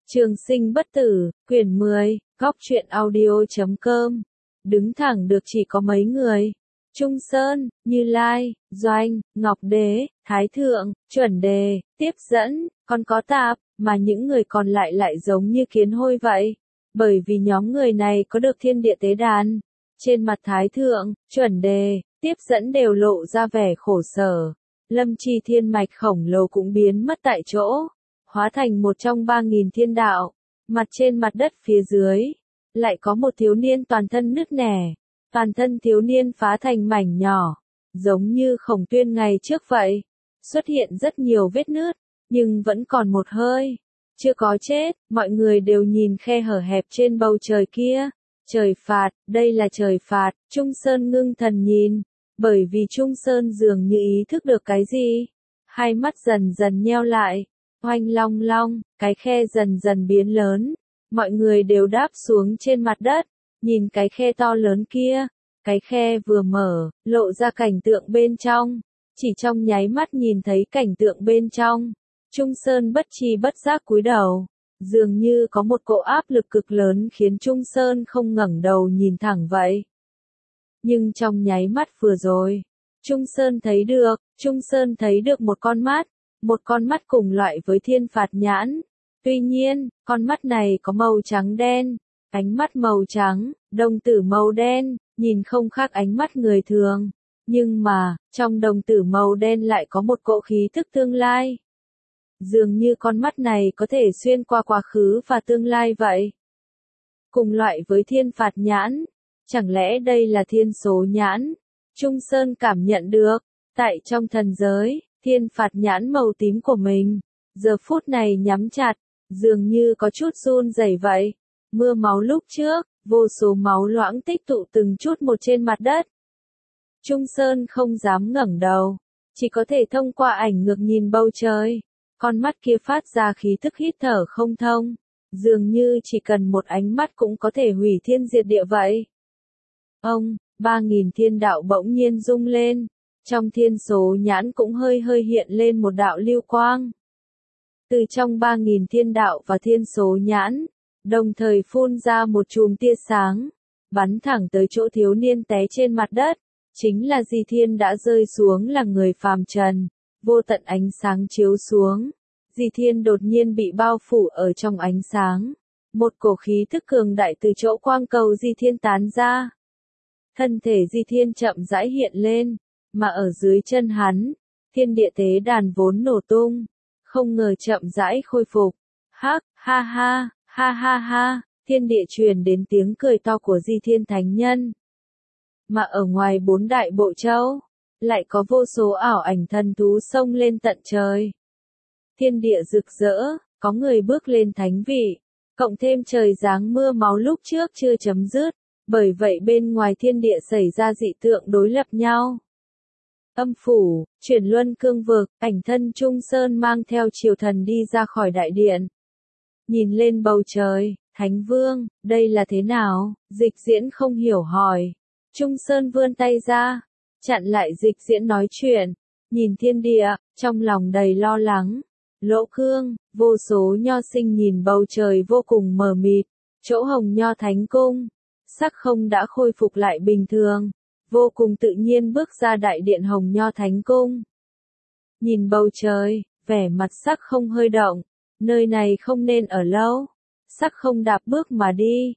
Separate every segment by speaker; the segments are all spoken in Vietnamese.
Speaker 1: Trường sinh bất tử, quyển 10, góc truyện audio.com. Đứng thẳng được chỉ có mấy người. Trung Sơn, Như Lai, Doanh, Ngọc Đế, Thái Thượng, Chuẩn Đề, Tiếp Dẫn, còn có Tạp, mà những người còn lại giống như kiến hôi vậy. Bởi vì nhóm người này có được thiên địa tế đàn. Trên mặt Thái Thượng, Chuẩn Đề, Tiếp Dẫn đều lộ ra vẻ khổ sở. Lâm Chi thiên mạch khổng lồ cũng biến mất tại chỗ, hóa thành một trong 3.000 thiên đạo. Mặt trên mặt đất phía dưới, lại có một thiếu niên toàn thân nứt nẻ. Toàn thân thiếu niên phá thành mảnh nhỏ, giống như Khổng Tuyên ngày trước vậy. Xuất hiện rất nhiều vết nứt, nhưng vẫn còn một hơi. Chưa có chết, mọi người đều nhìn khe hở hẹp trên bầu trời kia. Trời phạt, đây là trời phạt, Trung Sơn ngưng thần nhìn. Bởi vì Trung Sơn dường như ý thức được cái gì. Hai mắt dần dần nheo lại. Oanh long long, cái khe dần dần biến lớn. Mọi người đều đáp xuống trên mặt đất. Nhìn cái khe to lớn kia. Cái khe vừa mở, lộ ra cảnh tượng bên trong. Chỉ trong nháy mắt nhìn thấy cảnh tượng bên trong. Trung Sơn bất tri bất giác cúi đầu. Dường như có một cỗ áp lực cực lớn khiến Trung Sơn không ngẩng đầu nhìn thẳng vậy. Nhưng trong nháy mắt vừa rồi, Trung Sơn thấy được một con mắt cùng loại với thiên phạt nhãn. Tuy nhiên, con mắt này có màu trắng đen, ánh mắt màu trắng, đồng tử màu đen, nhìn không khác ánh mắt người thường. Nhưng mà, trong đồng tử màu đen lại có một cỗ khí thức tương lai. Dường như con mắt này có thể xuyên qua quá khứ và tương lai vậy. Cùng loại với thiên phạt nhãn. Chẳng lẽ đây là thiên số nhãn? Trung Sơn cảm nhận được, tại trong thần giới, thiên phạt nhãn màu tím của mình, giờ phút này nhắm chặt, dường như có chút run rẩy vậy. Mưa máu lúc trước, vô số máu loãng tích tụ từng chút một trên mặt đất. Trung Sơn không dám ngẩng đầu, chỉ có thể thông qua ảnh ngược nhìn bầu trời. Con mắt kia phát ra khí thức hít thở không thông, dường như chỉ cần một ánh mắt cũng có thể hủy thiên diệt địa vậy. 3.000 thiên đạo bỗng nhiên rung lên, trong thiên số nhãn cũng hơi hiện lên một đạo lưu quang. Từ trong 3.000 thiên đạo và thiên số nhãn, đồng thời phun ra một chùm tia sáng, bắn thẳng tới chỗ thiếu niên té trên mặt đất. Chính là Di Thiên đã rơi xuống là người phàm trần, vô tận ánh sáng chiếu xuống. Di Thiên đột nhiên bị bao phủ ở trong ánh sáng. Một cổ khí thức cường đại từ chỗ quang cầu Di Thiên tán ra. Thân thể Di Thiên chậm rãi hiện lên, mà ở dưới chân hắn, thiên địa tế đàn vốn nổ tung, không ngờ chậm rãi khôi phục. Hắc, ha ha, ha ha ha, thiên địa truyền đến tiếng cười to của Di Thiên Thánh Nhân. Mà ở ngoài 4 đại bộ châu, lại có vô số ảo ảnh thần thú xông lên tận trời. Thiên địa rực rỡ, có người bước lên thánh vị, cộng thêm trời giáng mưa máu lúc trước chưa chấm dứt. Bởi vậy bên ngoài thiên địa xảy ra dị tượng đối lập nhau. Âm phủ, chuyển luân cương vực, ảnh thân Trung Sơn mang theo triều thần đi ra khỏi đại điện. Nhìn lên bầu trời, Thánh Vương, đây là thế nào? Dịch Diễn không hiểu hỏi. Trung Sơn vươn tay ra, chặn lại Dịch Diễn nói chuyện. Nhìn thiên địa, trong lòng đầy lo lắng. Lỗ Cương, vô số nho sinh nhìn bầu trời vô cùng mờ mịt. Chỗ Hồng Nho Thánh Cung, Sắc Không đã khôi phục lại bình thường, vô cùng tự nhiên bước ra đại điện Hồng Nho Thánh Cung. Nhìn bầu trời, vẻ mặt Sắc Không hơi động, nơi này không nên ở lâu. Sắc Không đạp bước mà đi,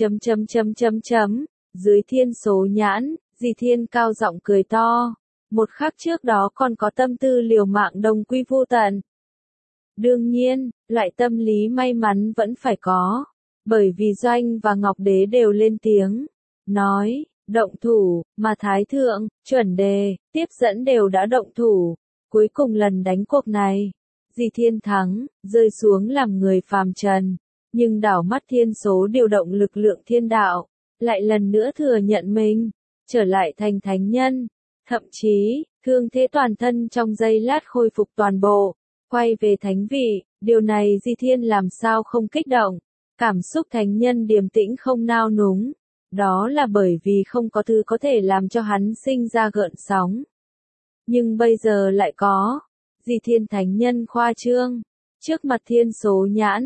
Speaker 1: dưới thiên số nhãn, Di Thiên cao giọng cười to. Một khắc trước đó còn có tâm tư liều mạng đồng quy vô tận. Đương nhiên, loại tâm lý may mắn vẫn phải có. Bởi vì Doanh và Ngọc Đế đều lên tiếng, nói, động thủ, mà Thái Thượng, Chuẩn Đề, Tiếp Dẫn đều đã động thủ. Cuối cùng lần đánh cuộc này, Di Thiên thắng, rơi xuống làm người phàm trần, nhưng đảo mắt thiên số điều động lực lượng thiên đạo, lại lần nữa thừa nhận mình, trở lại thành thánh nhân. Thậm chí, thương thế toàn thân trong giây lát khôi phục toàn bộ, quay về thánh vị, điều này Di Thiên làm sao không kích động. Cảm xúc thánh nhân điềm tĩnh không nao núng. Đó là bởi vì không có thứ có thể làm cho hắn sinh ra gợn sóng. Nhưng bây giờ lại có. Di Thiên thánh nhân khoa trương. Trước mặt thiên số nhãn.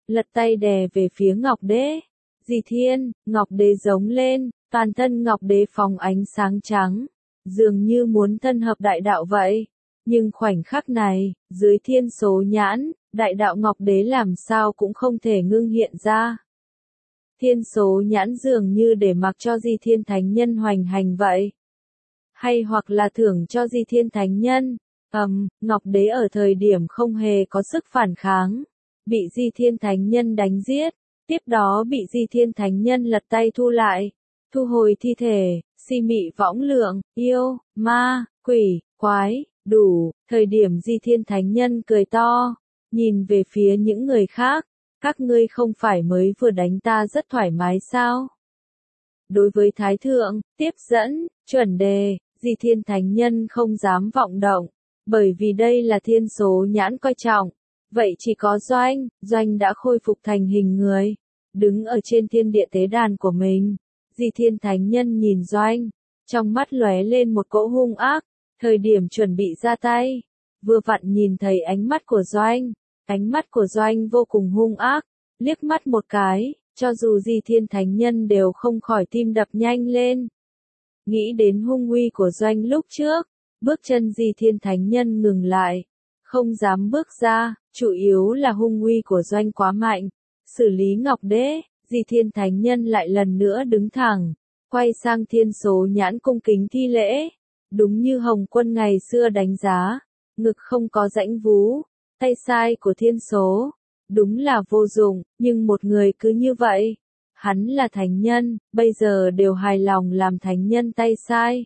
Speaker 1: lật tay đè về phía Ngọc Đế. Di Thiên, Ngọc Đế giống lên, toàn thân Ngọc Đế phóng ánh sáng trắng, dường như muốn thân hợp đại đạo vậy. Nhưng khoảnh khắc này, dưới thiên số nhãn, đại đạo Ngọc Đế làm sao cũng không thể ngưng hiện ra. Thiên số nhãn dường như để mặc cho Di Thiên Thánh Nhân hoành hành vậy. Hay hoặc là thưởng cho Di Thiên Thánh Nhân. Ngọc Đế ở thời điểm không hề có sức phản kháng, bị Di Thiên Thánh Nhân đánh giết, tiếp đó bị Di Thiên Thánh Nhân lật tay thu lại, thu hồi thi thể, si mị võng lượng, yêu, ma, quỷ, quái, đủ, thời điểm Di Thiên Thánh Nhân cười to, nhìn về phía những người khác, các ngươi không phải mới vừa đánh ta rất thoải mái sao? Đối với Thái Thượng, tiếp dẫn, chuẩn đề, Di Thiên Thánh Nhân không dám vọng động, bởi vì đây là thiên số nhãn coi trọng. Vậy chỉ có Doanh đã khôi phục thành hình người, đứng ở trên thiên địa tế đàn của mình. Di Thiên Thánh Nhân nhìn Doanh, trong mắt lóe lên một cỗ hung ác, thời điểm chuẩn bị ra tay, vừa vặn nhìn thấy ánh mắt của Doanh. Ánh mắt của Doanh vô cùng hung ác, liếc mắt một cái, cho dù Di Thiên Thánh Nhân đều không khỏi tim đập nhanh lên. Nghĩ đến hung uy của Doanh lúc trước, bước chân Di Thiên Thánh Nhân ngừng lại, không dám bước ra, chủ yếu là hung uy của Doanh quá mạnh. Xử lý Ngọc Đế, Di Thiên Thánh Nhân lại lần nữa đứng thẳng, quay sang thiên số nhãn cung kính thi lễ. Đúng như Hồng Quân ngày xưa đánh giá, ngực không có rãnh vú, tay sai của thiên số, đúng là vô dụng, nhưng một người cứ như vậy. Hắn là thánh nhân, bây giờ đều hài lòng làm thánh nhân tay sai.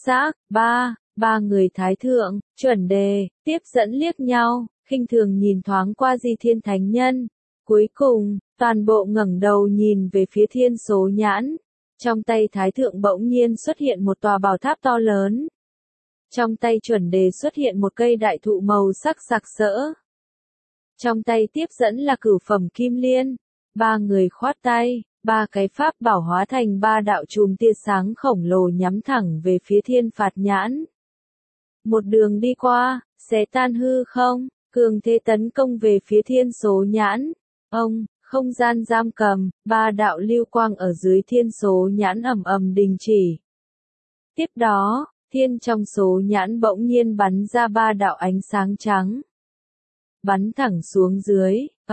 Speaker 1: Ba người Thái Thượng, chuẩn đề, tiếp dẫn liếc nhau, khinh thường nhìn thoáng qua Di Thiên Thánh Nhân. Cuối cùng, toàn bộ ngẩng đầu nhìn về phía thiên số nhãn. Trong tay Thái Thượng bỗng nhiên xuất hiện một tòa bảo tháp to lớn. Trong tay chuẩn đề xuất hiện một cây đại thụ màu sắc sặc sỡ. Trong tay tiếp dẫn là cửu phẩm kim liên. Ba người khoát tay, ba cái pháp bảo hóa thành ba đạo chùm tia sáng khổng lồ nhắm thẳng về phía thiên phạt nhãn. Một đường đi qua, xé tan hư không, cường thế tấn công về phía thiên số nhãn. Không gian giam cầm, ba đạo lưu quang ở dưới thiên số nhãn ầm ầm đình chỉ. Tiếp đó, thiên trong số nhãn bỗng nhiên bắn ra ba đạo ánh sáng trắng. Bắn thẳng xuống dưới,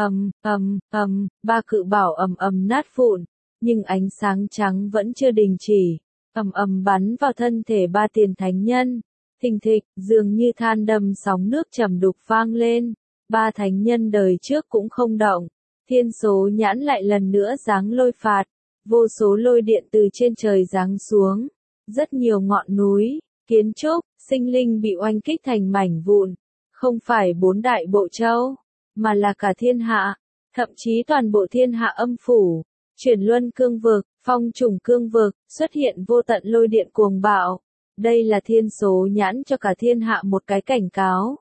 Speaker 1: ba cự bảo ầm ầm nát vụn, nhưng ánh sáng trắng vẫn chưa đình chỉ, ầm ầm bắn vào thân thể ba tiền thánh nhân. Thình thịch, dường như than đầm sóng nước trầm đục vang lên, ba thánh nhân đời trước cũng không động. Thiên số nhãn lại lần nữa giáng lôi phạt, vô số lôi điện từ trên trời giáng xuống, rất nhiều ngọn núi, kiến trúc, sinh linh bị oanh kích thành mảnh vụn, không phải bốn đại bộ châu, mà là cả thiên hạ, thậm chí toàn bộ thiên hạ âm phủ, chuyển luân cương vực, phong trùng cương vực, xuất hiện vô tận lôi điện cuồng bạo. Đây là thiên số nhãn cho cả thiên hạ một cái cảnh cáo.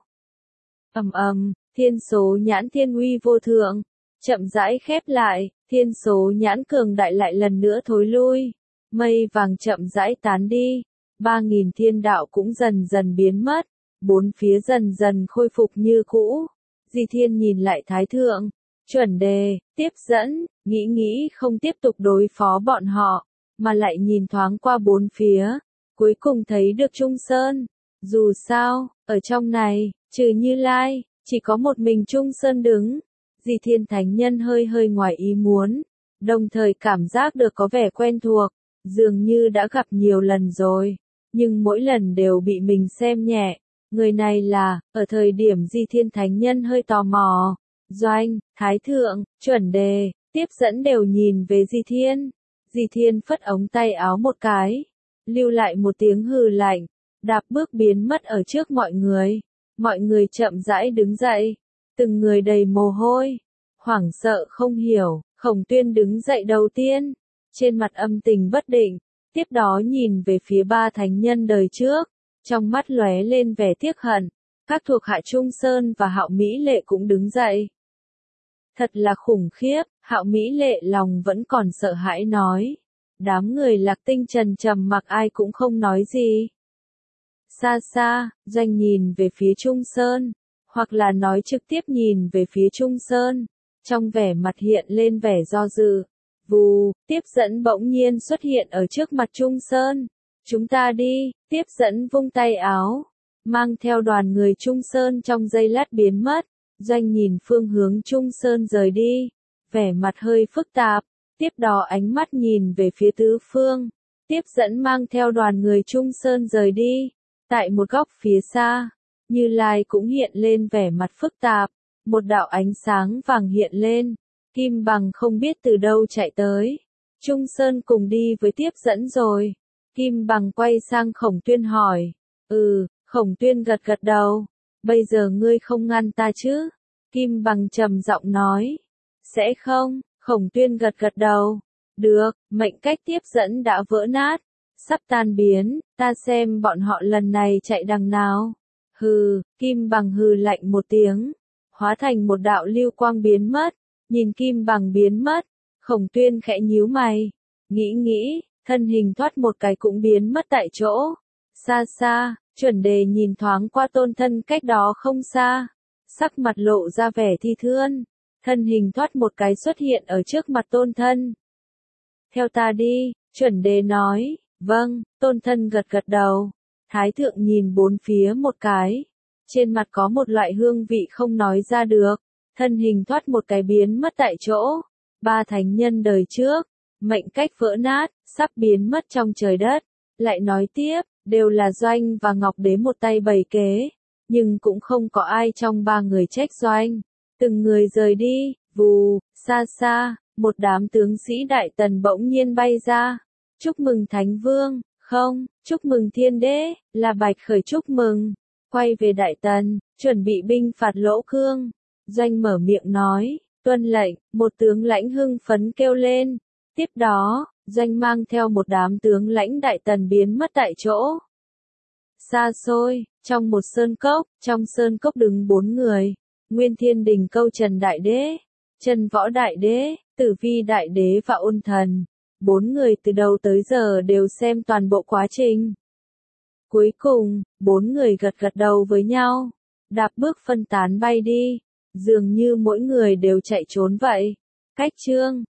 Speaker 1: Thiên số nhãn thiên uy vô thượng, chậm rãi khép lại, thiên số nhãn cường đại lại lần nữa thối lui, mây vàng chậm rãi tán đi, 3.000 thiên đạo cũng dần dần biến mất, bốn phía dần dần khôi phục như cũ. Di Thiên nhìn lại Thái Thượng, chuẩn đề, tiếp dẫn, nghĩ không tiếp tục đối phó bọn họ, mà lại nhìn thoáng qua bốn phía, cuối cùng thấy được Trung Sơn. Dù sao, ở trong này, trừ Như Lai, chỉ có một mình Trung Sơn đứng. Di Thiên Thánh Nhân hơi ngoài ý muốn, đồng thời cảm giác được có vẻ quen thuộc, dường như đã gặp nhiều lần rồi, nhưng mỗi lần đều bị mình xem nhẹ. Người này là, ở thời điểm Di Thiên Thánh Nhân hơi tò mò, Doanh, Thái Thượng, chuẩn đề, tiếp dẫn đều nhìn về Di Thiên. Di Thiên phất ống tay áo một cái, lưu lại một tiếng hừ lạnh, đạp bước biến mất ở trước mọi người. Mọi người chậm rãi đứng dậy, từng người đầy mồ hôi, hoảng sợ không hiểu. Khổng Tuyên đứng dậy đầu tiên, trên mặt âm tình bất định, tiếp đó nhìn về phía ba thánh nhân đời trước, trong mắt lóe lên vẻ tiếc hận. Các thuộc hạ Trung Sơn và Hạo Mỹ Lệ cũng đứng dậy. Thật là khủng khiếp, Hạo Mỹ Lệ lòng vẫn còn sợ hãi nói. Đám người Lạc Tinh trần trầm mặc ai cũng không nói gì. Xa xa, Doanh nhìn về phía Trung Sơn, hoặc là nói trực tiếp nhìn về phía Trung Sơn. trong vẻ mặt hiện lên vẻ do dự. Vù, tiếp dẫn bỗng nhiên xuất hiện ở trước mặt Trung Sơn. Chúng ta đi, tiếp dẫn vung tay áo, mang theo đoàn người Trung Sơn trong giây lát biến mất. Doanh nhìn phương hướng Trung Sơn rời đi, vẻ mặt hơi phức tạp, tiếp đó ánh mắt nhìn về phía tứ phương. Tiếp dẫn mang theo đoàn người Trung Sơn rời đi. Tại một góc phía xa, Như Lai cũng hiện lên vẻ mặt phức tạp, một đạo ánh sáng vàng hiện lên, Kim Bằng không biết từ đâu chạy tới. Trung Sơn cùng đi với tiếp dẫn rồi. Kim Bằng quay sang Khổng Tuyên hỏi. Khổng Tuyên gật gật đầu. Bây giờ ngươi không ngăn ta chứ? Kim Bằng trầm giọng nói. Sẽ không, Khổng Tuyên gật gật đầu. Được, mệnh cách tiếp dẫn đã vỡ nát, sắp tan biến, ta xem bọn họ lần này chạy đằng nào. Hừ, Kim Bằng hừ lạnh một tiếng, hóa thành một đạo lưu quang biến mất. Nhìn Kim Bằng biến mất, Khổng Tuyên khẽ nhíu mày, nghĩ, thân hình thoát một cái cũng biến mất tại chỗ. Xa xa, Chuẩn Đề nhìn thoáng qua Tôn Thân cách đó không xa, sắc mặt lộ ra vẻ thi thương, thân hình thoát một cái xuất hiện ở trước mặt Tôn Thân. Theo ta đi, Chuẩn Đề nói. Vâng, Tôn Thân gật gật đầu. Thái thượng nhìn bốn phía một cái, trên mặt có một loại hương vị không nói ra được, thân hình thoát một cái biến mất tại chỗ. Ba thánh nhân đời trước, mệnh cách vỡ nát, sắp biến mất trong trời đất. Lại nói tiếp, đều là Doanh và Ngọc Đế một tay bày kế, nhưng cũng không có ai trong ba người trách Doanh. Từng người rời đi, vù, xa xa, một đám tướng sĩ Đại Tần bỗng nhiên bay ra. Chúc mừng Thánh Vương, không, chúc mừng Thiên Đế, là Bạch Khởi chúc mừng. Quay về Đại Tần, chuẩn bị binh phạt Lỗ Cương. Doanh mở miệng nói, tuân lệnh, một tướng lãnh hưng phấn kêu lên. Tiếp đó, Doanh mang theo một đám tướng lãnh Đại Tần biến mất tại chỗ. Xa xôi, trong một sơn cốc, trong sơn cốc đứng 4 người. Nguyên Thiên Đình Câu Trần Đại Đế, Chân Võ Đại Đế, Tử Vi Đại Đế và Ôn Thần. 4 người từ đầu tới giờ đều xem toàn bộ quá trình. Cuối cùng, 4 người gật gật đầu với nhau, đạp bước phân tán bay đi, dường như mỗi người đều chạy trốn vậy. Cách chương